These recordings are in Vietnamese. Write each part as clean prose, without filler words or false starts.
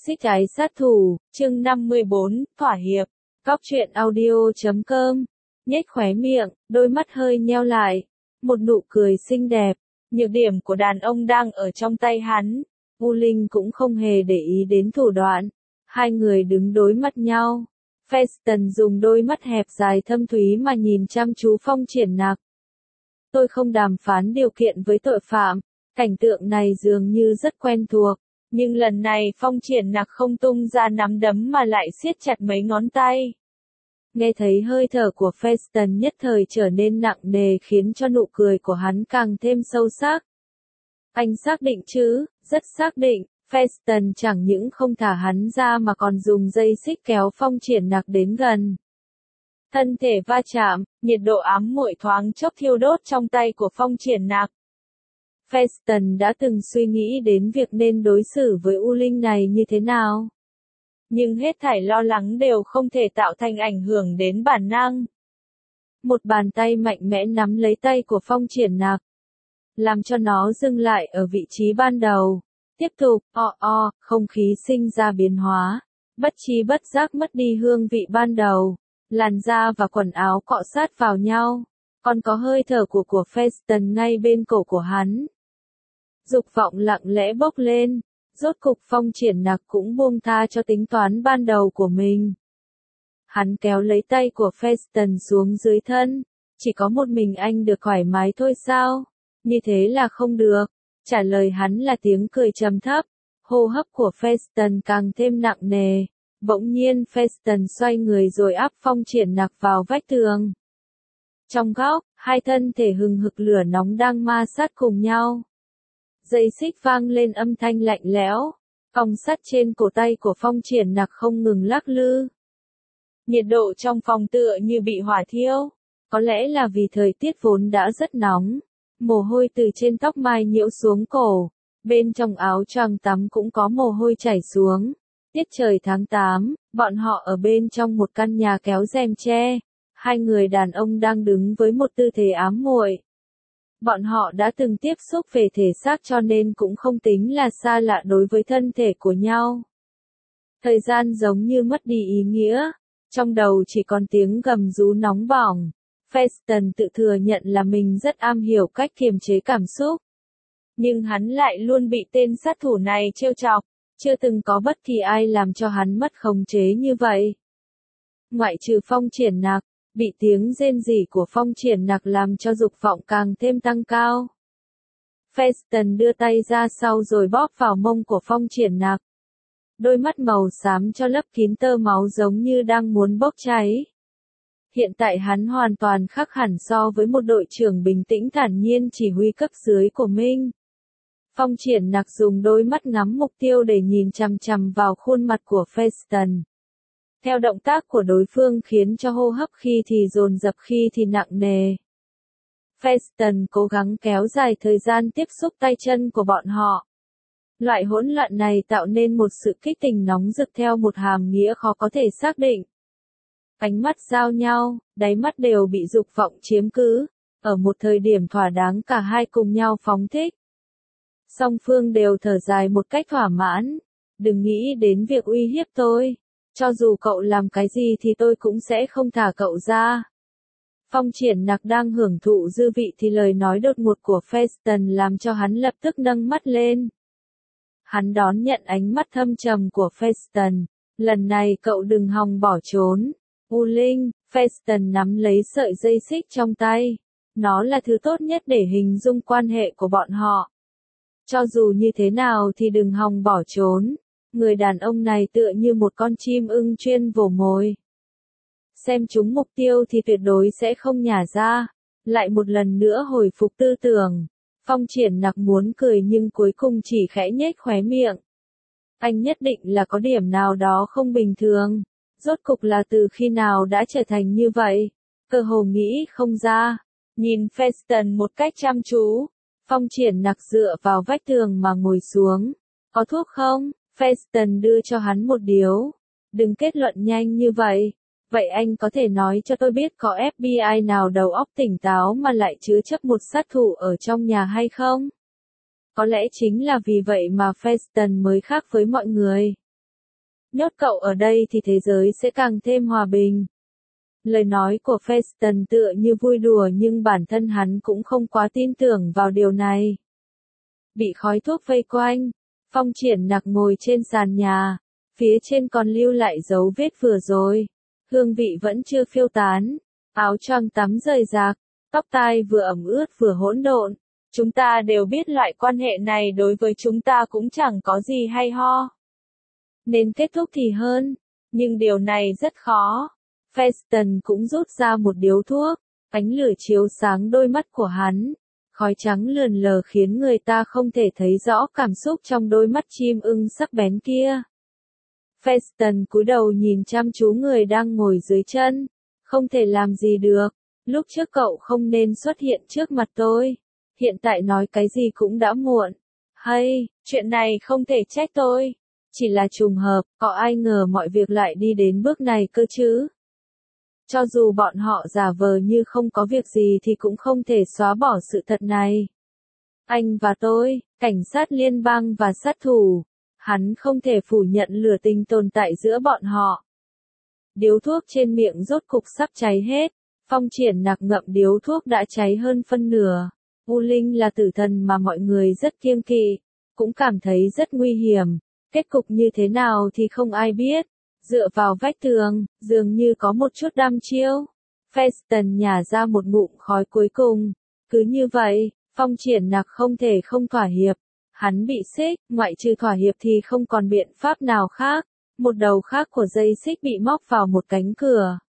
Toxic ái sát thủ, chương 54, thỏa hiệp. Góc truyện audio.com. Nhếch khóe miệng, đôi mắt hơi nheo lại. Một nụ cười xinh đẹp. Nhược điểm của đàn ông đang ở trong tay hắn. U Linh cũng không hề để ý đến thủ đoạn. Hai người đứng đối mặt nhau. Feston dùng đôi mắt hẹp dài thâm thúy mà nhìn chăm chú Phong Triển Nặc. Tôi không đàm phán điều kiện với tội phạm. Cảnh tượng này dường như rất quen thuộc. Nhưng lần này Phong Triển Nặc không tung ra nắm đấm mà lại siết chặt mấy ngón tay. Nghe thấy hơi thở của Feston nhất thời trở nên nặng nề khiến cho nụ cười của hắn càng thêm sâu sắc. Anh xác định chứ, rất xác định. Feston chẳng những không thả hắn ra mà còn dùng dây xích kéo Phong Triển Nặc đến gần. Thân thể va chạm, nhiệt độ ám muội thoáng chốc thiêu đốt trong tay của Phong Triển Nặc. Feston đã từng suy nghĩ đến việc nên đối xử với U Linh này như thế nào. Nhưng hết thảy lo lắng đều không thể tạo thành ảnh hưởng đến bản năng. Một bàn tay mạnh mẽ nắm lấy tay của Phong Triển Nặc, làm cho nó dừng lại ở vị trí ban đầu. Tiếp tục, không khí sinh ra biến hóa, bất tri bất giác mất đi hương vị ban đầu. Làn da và quần áo cọ sát vào nhau, còn có hơi thở của Feston ngay bên cổ của hắn. Dục vọng lặng lẽ bốc lên, rốt cục Phong Triển Nặc cũng buông tha cho tính toán ban đầu của mình. Hắn kéo lấy tay của Feston xuống dưới thân, chỉ có một mình anh được thoải mái thôi sao? Như thế là không được. Trả lời hắn là tiếng cười trầm thấp, hô hấp của Feston càng thêm nặng nề. Bỗng nhiên Feston xoay người rồi áp Phong Triển Nặc vào vách tường. Trong góc, hai thân thể hừng hực lửa nóng đang ma sát cùng nhau. Dây xích vang lên âm thanh lạnh lẽo, cong sắt trên cổ tay của Phong Triển Nặc không ngừng lắc lư. Nhiệt độ trong phòng tựa như bị hỏa thiêu, có lẽ là vì thời tiết vốn đã rất nóng. Mồ hôi từ trên tóc mai nhiễu xuống cổ, bên trong áo choàng tắm cũng có mồ hôi chảy xuống. Tiết trời tháng 8, bọn họ ở bên trong một căn nhà kéo rèm che. Hai người đàn ông đang đứng với một tư thế ám muội. Bọn họ đã từng tiếp xúc về thể xác cho nên cũng không tính là xa lạ đối với thân thể của nhau. Thời gian giống như mất đi ý nghĩa, trong đầu chỉ còn tiếng gầm rú nóng bỏng. Feston tự thừa nhận là mình rất am hiểu cách kiềm chế cảm xúc. Nhưng hắn lại luôn bị tên sát thủ này trêu chọc, chưa từng có bất kỳ ai làm cho hắn mất khống chế như vậy. Ngoại trừ Phong Triển Nặc, bị tiếng rên rỉ của Phong Triển Nặc làm cho dục vọng càng thêm tăng cao. Feston đưa tay ra sau rồi bóp vào mông của Phong Triển Nặc. Đôi mắt màu xám cho lấp kín tơ máu giống như đang muốn bốc cháy. Hiện tại hắn hoàn toàn khác hẳn so với một đội trưởng bình tĩnh thản nhiên chỉ huy cấp dưới của mình. Phong Triển Nặc dùng đôi mắt ngắm mục tiêu để nhìn chằm chằm vào khuôn mặt của Feston. Theo động tác của đối phương khiến cho hô hấp khi thì dồn dập khi thì nặng nề. Feston cố gắng kéo dài thời gian tiếp xúc tay chân của bọn họ. Loại hỗn loạn này tạo nên một sự kích tình nóng rực theo một hàm nghĩa khó có thể xác định. Ánh mắt giao nhau, đáy mắt đều bị dục vọng chiếm cứ. Ở một thời điểm thỏa đáng cả hai cùng nhau phóng thích. Song phương đều thở dài một cách thỏa mãn. Đừng nghĩ đến việc uy hiếp tôi. Cho dù cậu làm cái gì thì tôi cũng sẽ không thả cậu ra. Phong Triển Nặc đang hưởng thụ dư vị thì lời nói đột ngột của Feston làm cho hắn lập tức nâng mắt lên. Hắn đón nhận ánh mắt thâm trầm của Feston. Lần này cậu đừng hòng bỏ trốn. U Linh, Feston nắm lấy sợi dây xích trong tay. Nó là thứ tốt nhất để hình dung quan hệ của bọn họ. Cho dù như thế nào thì đừng hòng bỏ trốn. Người đàn ông này tựa như một con chim ưng chuyên vồ mồi. Xem chúng mục tiêu thì tuyệt đối sẽ không nhả ra. Lại một lần nữa hồi phục tư tưởng. Phong Triển Nặc muốn cười nhưng cuối cùng chỉ khẽ nhếch khóe miệng. Anh nhất định là có điểm nào đó không bình thường. Rốt cục là từ khi nào đã trở thành như vậy? Cơ hồ nghĩ không ra. Nhìn Feston một cách chăm chú. Phong Triển Nặc dựa vào vách tường mà ngồi xuống. Có thuốc không? Feston đưa cho hắn một điếu. Đừng kết luận nhanh như vậy. Vậy anh có thể nói cho tôi biết có FBI nào đầu óc tỉnh táo mà lại chứa chấp một sát thủ ở trong nhà hay không? Có lẽ chính là vì vậy mà Feston mới khác với mọi người. nhốt cậu ở đây thì thế giới sẽ càng thêm hòa bình. Lời nói của Feston tựa như vui đùa nhưng bản thân hắn cũng không quá tin tưởng vào điều này. Bị khói thuốc vây quanh, Phong Triển Nặc ngồi trên sàn nhà, phía trên còn lưu lại dấu vết vừa rồi. Hương vị vẫn chưa phiêu tán, áo choàng tắm rời rạc, tóc tai vừa ẩm ướt vừa hỗn độn. Chúng ta đều biết loại quan hệ này đối với chúng ta cũng chẳng có gì hay ho. Nên kết thúc thì hơn, nhưng điều này rất khó. Feston cũng rút ra một điếu thuốc, ánh lửa chiếu sáng đôi mắt của hắn. Khói trắng lượn lờ khiến người ta không thể thấy rõ cảm xúc trong đôi mắt chim ưng sắc bén kia. Feston cúi đầu nhìn chăm chú người đang ngồi dưới chân. Không thể làm gì được, lúc trước cậu không nên xuất hiện trước mặt tôi. Hiện tại nói cái gì cũng đã muộn. Hay, chuyện này không thể trách tôi. Chỉ là trùng hợp, có ai ngờ mọi việc lại đi đến bước này cơ chứ. Cho dù bọn họ giả vờ như không có việc gì thì cũng không thể xóa bỏ sự thật này. Anh và tôi, cảnh sát liên bang và sát thủ, hắn không thể phủ nhận lửa tình tồn tại giữa bọn họ. Điếu thuốc trên miệng rốt cục sắp cháy hết, Phong Triển Nặc ngậm điếu thuốc đã cháy hơn phân nửa. U Linh là tử thần mà mọi người rất kiêng kỵ, cũng cảm thấy rất nguy hiểm. Kết cục như thế nào thì không ai biết. Dựa vào vách tường, dường như có một chút đăm chiêu. Feston nhả ra một ngụm khói cuối cùng. Cứ như vậy, Phong Triển Nặc không thể không thỏa hiệp. Hắn bị xích, ngoại trừ thỏa hiệp thì không còn biện pháp nào khác. Một đầu khác của dây xích bị móc vào một cánh cửa.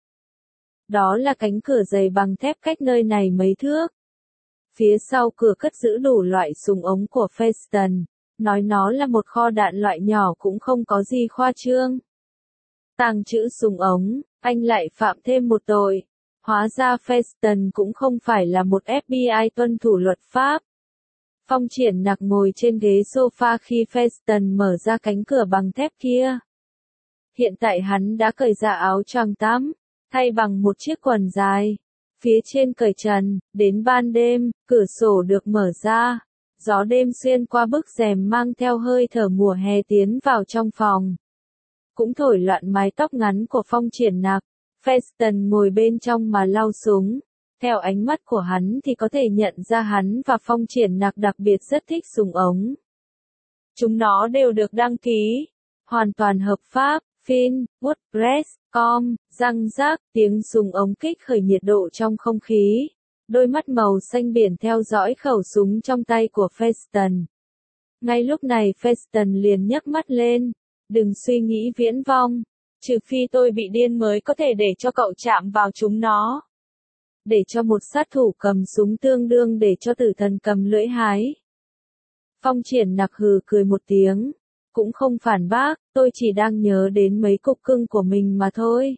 Đó là cánh cửa dày bằng thép cách nơi này mấy thước. Phía sau cửa cất giữ đủ loại súng ống của Feston. Nói nó là một kho đạn loại nhỏ cũng không có gì khoa trương. Tàng trữ súng ống, anh lại phạm thêm một tội. Hóa ra Feston cũng không phải là một FBI tuân thủ luật pháp. Phong Triển Nặc ngồi trên ghế sofa khi Feston mở ra cánh cửa bằng thép kia. Hiện tại hắn đã cởi ra áo choàng tắm, thay bằng một chiếc quần dài. Phía trên cởi trần, đến ban đêm, cửa sổ được mở ra. Gió đêm xuyên qua bức rèm mang theo hơi thở mùa hè tiến vào trong phòng. Cũng thổi loạn mái tóc ngắn của Phong Triển Nặc. Feston ngồi bên trong mà lau súng. Theo ánh mắt của hắn thì có thể nhận ra hắn và Phong Triển Nặc đặc biệt rất thích súng ống. Chúng nó đều được đăng ký, hoàn toàn hợp pháp. Fin, WordPress, com, răng rác, tiếng súng ống kích khởi nhiệt độ trong không khí. Đôi mắt màu xanh biển theo dõi khẩu súng trong tay của Feston. Ngay lúc này Feston liền nhấc mắt lên. Đừng suy nghĩ viễn vông. Trừ phi tôi bị điên mới có thể để cho cậu chạm vào chúng nó. Để cho một sát thủ cầm súng tương đương để cho tử thần cầm lưỡi hái. Phong Triển Nặc hừ cười một tiếng. Cũng không phản bác, tôi chỉ đang nhớ đến mấy cục cưng của mình mà thôi.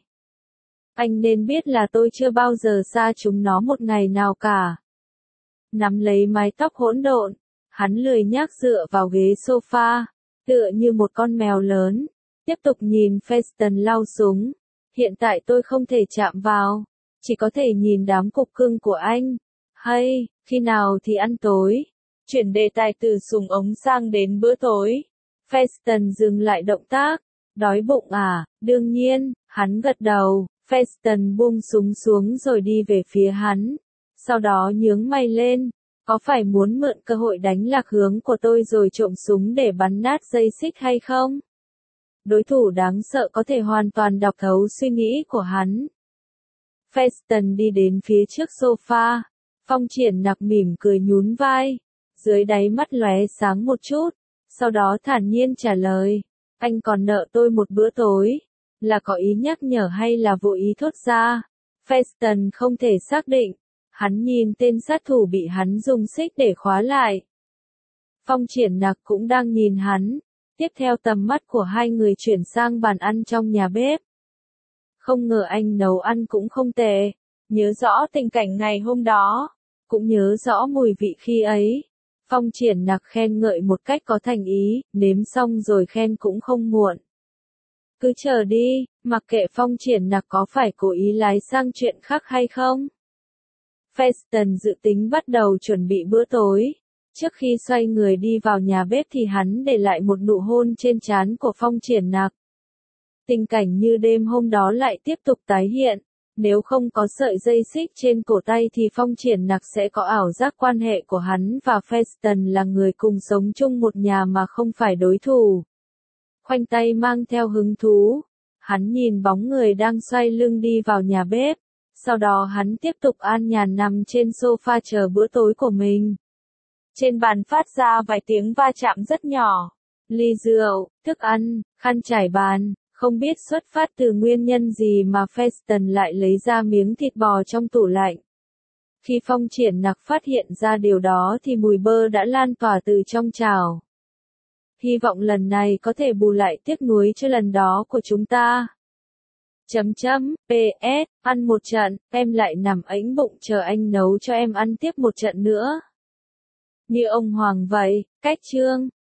Anh nên biết là tôi chưa bao giờ xa chúng nó một ngày nào cả. Nắm lấy mái tóc hỗn độn, hắn lười nhác dựa vào ghế sofa, tựa như một con mèo lớn, tiếp tục nhìn Feston lau súng. Hiện tại tôi không thể chạm vào, chỉ có thể nhìn đám cục cưng của anh. Hay, khi nào thì ăn tối? Chuyển đề tài từ súng ống sang đến bữa tối. Feston dừng lại động tác. Đói bụng à? Đương nhiên, hắn gật đầu. Feston buông súng xuống rồi đi về phía hắn. Sau đó nhướng mày lên. Có phải muốn mượn cơ hội đánh lạc hướng của tôi rồi trộm súng để bắn nát dây xích hay không? Đối thủ đáng sợ có thể hoàn toàn đọc thấu suy nghĩ của hắn. Feston đi đến phía trước sofa. Phong Triển Nặc mỉm cười nhún vai. Dưới đáy mắt lóe sáng một chút. Sau đó thản nhiên trả lời. Anh còn nợ tôi một bữa tối. Là có ý nhắc nhở hay là vô ý thốt ra? Feston không thể xác định. Hắn nhìn tên sát thủ bị hắn dùng xích để khóa lại. Phong Triển Nặc cũng đang nhìn hắn. Tiếp theo tầm mắt của hai người chuyển sang bàn ăn trong nhà bếp. Không ngờ anh nấu ăn cũng không tệ. Nhớ rõ tình cảnh ngày hôm đó. Cũng nhớ rõ mùi vị khi ấy. Phong Triển Nặc khen ngợi một cách có thành ý, nếm xong rồi khen cũng không muộn. Cứ chờ đi, mặc kệ Phong Triển Nặc có phải cố ý lái sang chuyện khác hay không. Feston dự tính bắt đầu chuẩn bị bữa tối. Trước khi xoay người đi vào nhà bếp thì hắn để lại một nụ hôn trên trán của Phong Triển Nặc. Tình cảnh như đêm hôm đó lại tiếp tục tái hiện. Nếu không có sợi dây xích trên cổ tay thì Phong Triển Nặc sẽ có ảo giác quan hệ của hắn và Feston là người cùng sống chung một nhà mà không phải đối thủ. Khoanh tay mang theo hứng thú, hắn nhìn bóng người đang xoay lưng đi vào nhà bếp, sau đó hắn tiếp tục an nhàn nằm trên sofa chờ bữa tối của mình. Trên bàn phát ra vài tiếng va chạm rất nhỏ, ly rượu, thức ăn, khăn trải bàn. Không biết xuất phát từ nguyên nhân gì mà Feston lại lấy ra miếng thịt bò trong tủ lạnh. Khi Phong Triển Nặc phát hiện ra điều đó thì mùi bơ đã lan tỏa từ trong chảo. Hy vọng lần này có thể bù lại tiếc nuối cho lần đó của chúng ta. PS, ăn một trận, em lại nằm ẵnh bụng chờ anh nấu cho em ăn tiếp một trận nữa. Như ông Hoàng vậy, cách chương.